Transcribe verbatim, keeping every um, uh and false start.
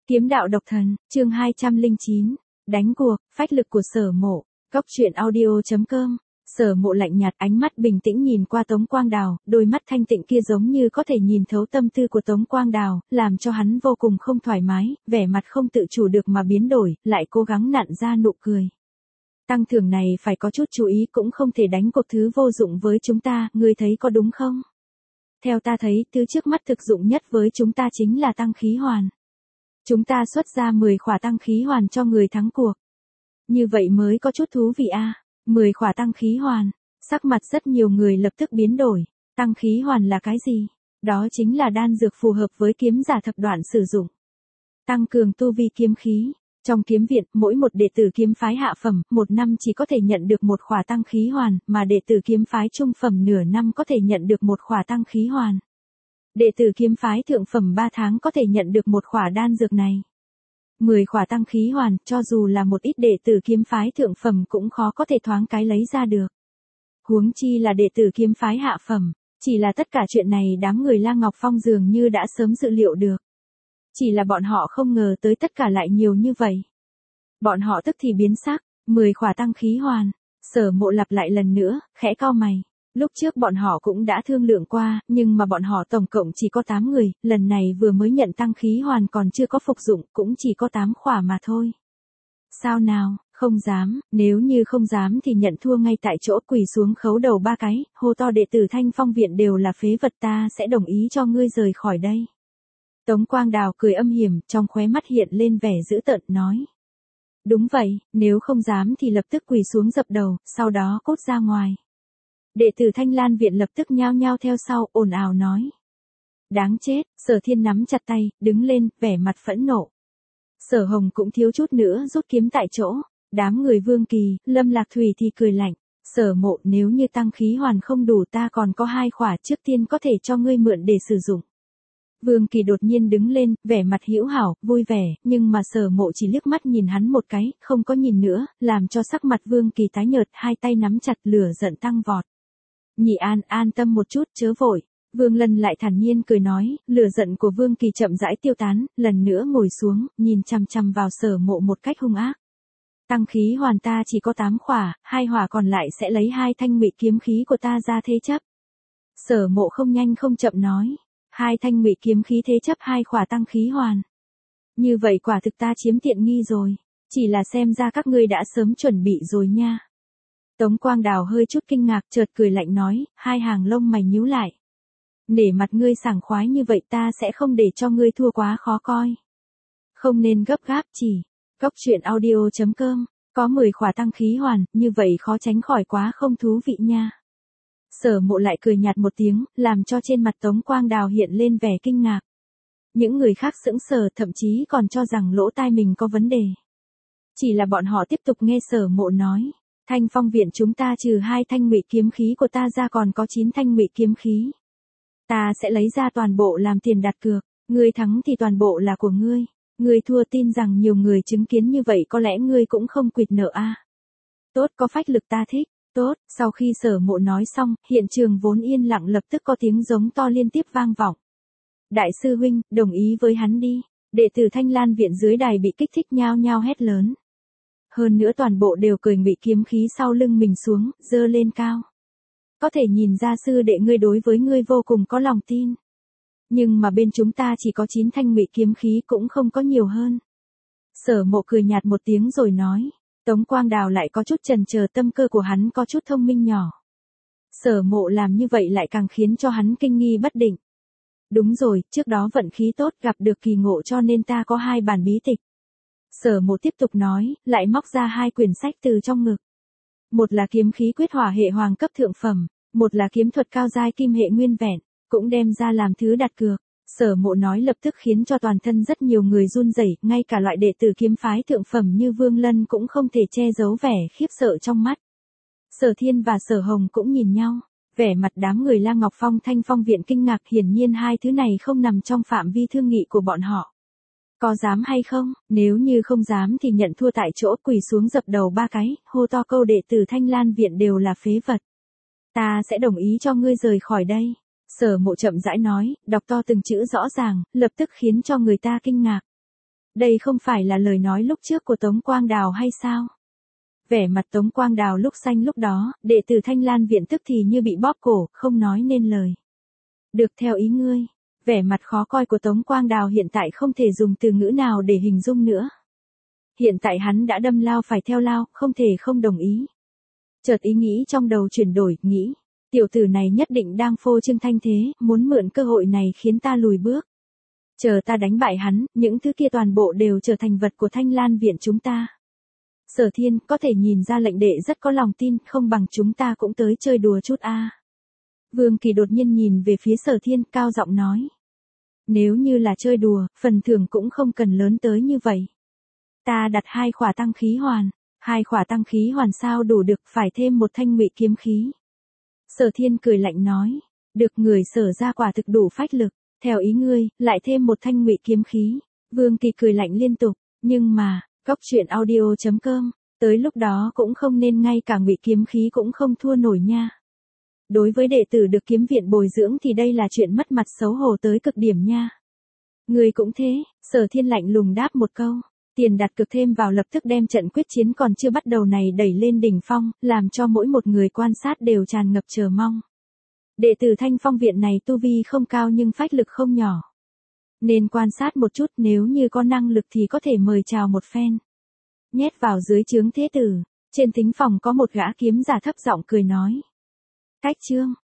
Kiếm đạo độc thần, chương hai trăm lẻ chín, đánh cuộc, phách lực của Sở Mộ, Cốc truyện audio chấm com. Sở Mộ lạnh nhạt, ánh mắt bình tĩnh nhìn qua Tống Quang Đào, đôi mắt thanh tịnh kia giống như có thể nhìn thấu tâm tư của Tống Quang Đào, làm cho hắn vô cùng không thoải mái, vẻ mặt không tự chủ được mà biến đổi, lại cố gắng nặn ra nụ cười. Tăng thưởng này phải có chút chú ý, cũng không thể đánh cuộc thứ vô dụng với chúng ta, ngươi thấy có đúng không? Theo ta thấy, thứ trước mắt thực dụng nhất với chúng ta chính là tăng khí hoàn. Chúng ta xuất ra mười khỏa tăng khí hoàn cho người thắng cuộc. Như vậy mới có chút thú vị a. À? mười khỏa tăng khí hoàn. Sắc mặt rất nhiều người lập tức biến đổi. Tăng khí hoàn là cái gì? Đó chính là đan dược phù hợp với kiếm giả thập đoạn sử dụng. Tăng cường tu vi kiếm khí. Trong kiếm viện, mỗi một đệ tử kiếm phái hạ phẩm, một năm chỉ có thể nhận được một khỏa tăng khí hoàn, mà đệ tử kiếm phái trung phẩm nửa năm có thể nhận được một khỏa tăng khí hoàn. Đệ tử kiếm phái thượng phẩm ba tháng có thể nhận được một khỏa đan dược này. mười khỏa tăng khí hoàn, cho dù là một ít đệ tử kiếm phái thượng phẩm cũng khó có thể thoáng cái lấy ra được. Huống chi là đệ tử kiếm phái hạ phẩm, chỉ là tất cả chuyện này đám người La Ngọc Phong dường như đã sớm dự liệu được. Chỉ là bọn họ không ngờ tới tất cả lại nhiều như vậy. Bọn họ tức thì biến sắc, mười khỏa tăng khí hoàn. Sở Mộ lặp lại lần nữa, khẽ cau mày. Lúc trước bọn họ cũng đã thương lượng qua, nhưng mà bọn họ tổng cộng chỉ có tám người, lần này vừa mới nhận tăng khí hoàn còn chưa có phục dụng, cũng chỉ có tám khỏa mà thôi. Sao nào, không dám, nếu như không dám thì nhận thua ngay tại chỗ, quỳ xuống khấu đầu ba cái, hô to đệ tử Thanh Phong viện đều là phế vật, ta sẽ đồng ý cho ngươi rời khỏi đây. Tống Quang Đào cười âm hiểm, trong khóe mắt hiện lên vẻ dữ tợn, nói. Đúng vậy, nếu không dám thì lập tức quỳ xuống dập đầu, sau đó cút ra ngoài. Đệ tử Thanh Lan viện lập tức nhao nhao theo sau, ồn ào nói. Đáng chết, Sở Thiên nắm chặt tay, đứng lên, vẻ mặt phẫn nộ. Sở Hồng cũng thiếu chút nữa rút kiếm tại chỗ. Đám người Vương Kỳ, Lâm Lạc Thủy thì cười lạnh. Sở Mộ, nếu như tăng khí hoàn không đủ ta còn có hai khỏa, trước tiên có thể cho ngươi mượn để sử dụng. Vương Kỳ đột nhiên đứng lên, vẻ mặt hữu hảo, vui vẻ, nhưng mà Sở Mộ chỉ liếc mắt nhìn hắn một cái, không có nhìn nữa, làm cho sắc mặt Vương Kỳ tái nhợt, hai tay nắm chặt, lửa giận tăng vọt. Nhị An, an tâm một chút, chớ vội. Vương Lân lại thản nhiên cười nói, lửa giận của Vương Kỳ chậm rãi tiêu tán, lần nữa ngồi xuống, nhìn chằm chằm vào Sở Mộ một cách hung ác. Tăng khí hoàn ta chỉ có tám khỏa, hai hỏa còn lại sẽ lấy hai thanh ngụy kiếm khí của ta ra thế chấp. Sở Mộ không nhanh không chậm nói, hai thanh ngụy kiếm khí thế chấp hai khỏa tăng khí hoàn. Như vậy quả thực ta chiếm tiện nghi rồi, chỉ là xem ra các ngươi đã sớm chuẩn bị rồi nha. Tống Quang Đào hơi chút kinh ngạc, chợt cười lạnh nói, hai hàng lông mày nhíu lại. Nể mặt ngươi sảng khoái như vậy ta sẽ không để cho ngươi thua quá khó coi. Không nên gấp gáp, chỉ. Cốc truyện audio chấm com, có mười khỏa tăng khí hoàn, như vậy khó tránh khỏi quá không thú vị nha. Sở Mộ lại cười nhạt một tiếng, làm cho trên mặt Tống Quang Đào hiện lên vẻ kinh ngạc. Những người khác sững sờ, thậm chí còn cho rằng lỗ tai mình có vấn đề. Chỉ là bọn họ tiếp tục nghe Sở Mộ nói. Thanh Phong viện chúng ta trừ hai thanh ngụy kiếm khí của ta ra còn có chín thanh ngụy kiếm khí. Ta sẽ lấy ra toàn bộ làm tiền đặt cược, ngươi thắng thì toàn bộ là của ngươi, ngươi thua tin rằng nhiều người chứng kiến như vậy có lẽ ngươi cũng không quỵt nợ a. À. Tốt, có phách lực ta thích, tốt, sau khi Sở Mộ nói xong, hiện trường vốn yên lặng lập tức có tiếng giống to liên tiếp vang vọng. Đại sư huynh, đồng ý với hắn đi, đệ tử Thanh Lan viện dưới đài bị kích thích nhao nhao hét lớn. Hơn nữa toàn bộ đều cởi ngụy kiếm khí sau lưng mình xuống, giơ lên cao. Có thể nhìn ra sư đệ ngươi đối với ngươi vô cùng có lòng tin. Nhưng mà bên chúng ta chỉ có chín thanh ngụy kiếm khí cũng không có nhiều hơn. Sở Mộ cười nhạt một tiếng rồi nói. Tống Quang Đào lại có chút chần chờ, tâm cơ của hắn có chút thông minh nhỏ. Sở Mộ làm như vậy lại càng khiến cho hắn kinh nghi bất định. Đúng rồi, trước đó vận khí tốt gặp được kỳ ngộ cho nên ta có hai bản bí tịch. Sở Mộ tiếp tục nói, lại móc ra hai quyển sách từ trong ngực. Một là kiếm khí quyết hỏa hệ hoàng cấp thượng phẩm, một là kiếm thuật cao giai kim hệ nguyên vẹn, cũng đem ra làm thứ đặt cược. Sở Mộ nói lập tức khiến cho toàn thân rất nhiều người run rẩy, ngay cả loại đệ tử kiếm phái thượng phẩm như Vương Lân cũng không thể che giấu vẻ khiếp sợ trong mắt. Sở Thiên và Sở Hồng cũng nhìn nhau, vẻ mặt đám người La Ngọc Phong Thanh Phong viện kinh ngạc, hiển nhiên hai thứ này không nằm trong phạm vi thương nghị của bọn họ. Có dám hay không, nếu như không dám thì nhận thua tại chỗ, quỳ xuống dập đầu ba cái, hô to câu đệ tử Thanh Lan viện đều là phế vật. Ta sẽ đồng ý cho ngươi rời khỏi đây. Sở Mộ chậm rãi nói, đọc to từng chữ rõ ràng, lập tức khiến cho người ta kinh ngạc. Đây không phải là lời nói lúc trước của Tống Quang Đào hay sao? Vẻ mặt Tống Quang Đào lúc xanh lúc đó, đệ tử Thanh Lan viện tức thì như bị bóp cổ, không nói nên lời. Được theo ý ngươi. Vẻ mặt khó coi của Tống Quang Đào hiện tại không thể dùng từ ngữ nào để hình dung nữa. Hiện tại hắn đã đâm lao phải theo lao, không thể không đồng ý. Chợt ý nghĩ trong đầu chuyển đổi, nghĩ, tiểu tử này nhất định đang phô trương thanh thế, muốn mượn cơ hội này khiến ta lùi bước. Chờ ta đánh bại hắn, những thứ kia toàn bộ đều trở thành vật của Thanh Lan viện chúng ta. Sở Thiên, có thể nhìn ra lệnh đệ rất có lòng tin, không bằng chúng ta cũng tới chơi đùa chút a. Vương Kỳ đột nhiên nhìn về phía Sở Thiên, cao giọng nói. Nếu như là chơi đùa, phần thưởng cũng không cần lớn tới như vậy. Ta đặt hai khỏa tăng khí hoàn, hai khỏa tăng khí hoàn sao đủ được, phải thêm một thanh ngụy kiếm khí. Sở Thiên cười lạnh nói, được, người Sở ra quả thực đủ phách lực, theo ý ngươi, lại thêm một thanh ngụy kiếm khí. Vương Kỳ cười lạnh liên tục, nhưng mà, Cóc truyện audio chấm com, tới lúc đó cũng không nên ngay cả ngụy kiếm khí cũng không thua nổi nha. Đối với đệ tử được kiếm viện bồi dưỡng thì đây là chuyện mất mặt xấu hổ tới cực điểm nha. Người cũng thế, Sở Thiên lạnh lùng đáp một câu. Tiền đặt cược thêm vào lập tức đem trận quyết chiến còn chưa bắt đầu này đẩy lên đỉnh phong, làm cho mỗi một người quan sát đều tràn ngập chờ mong. Đệ tử Thanh Phong viện này tu vi không cao nhưng phách lực không nhỏ. Nên quan sát một chút, nếu như có năng lực thì có thể mời chào một phen. Nhét vào dưới trướng thế tử, trên thính phòng có một gã kiếm giả thấp giọng cười nói. Cách chương.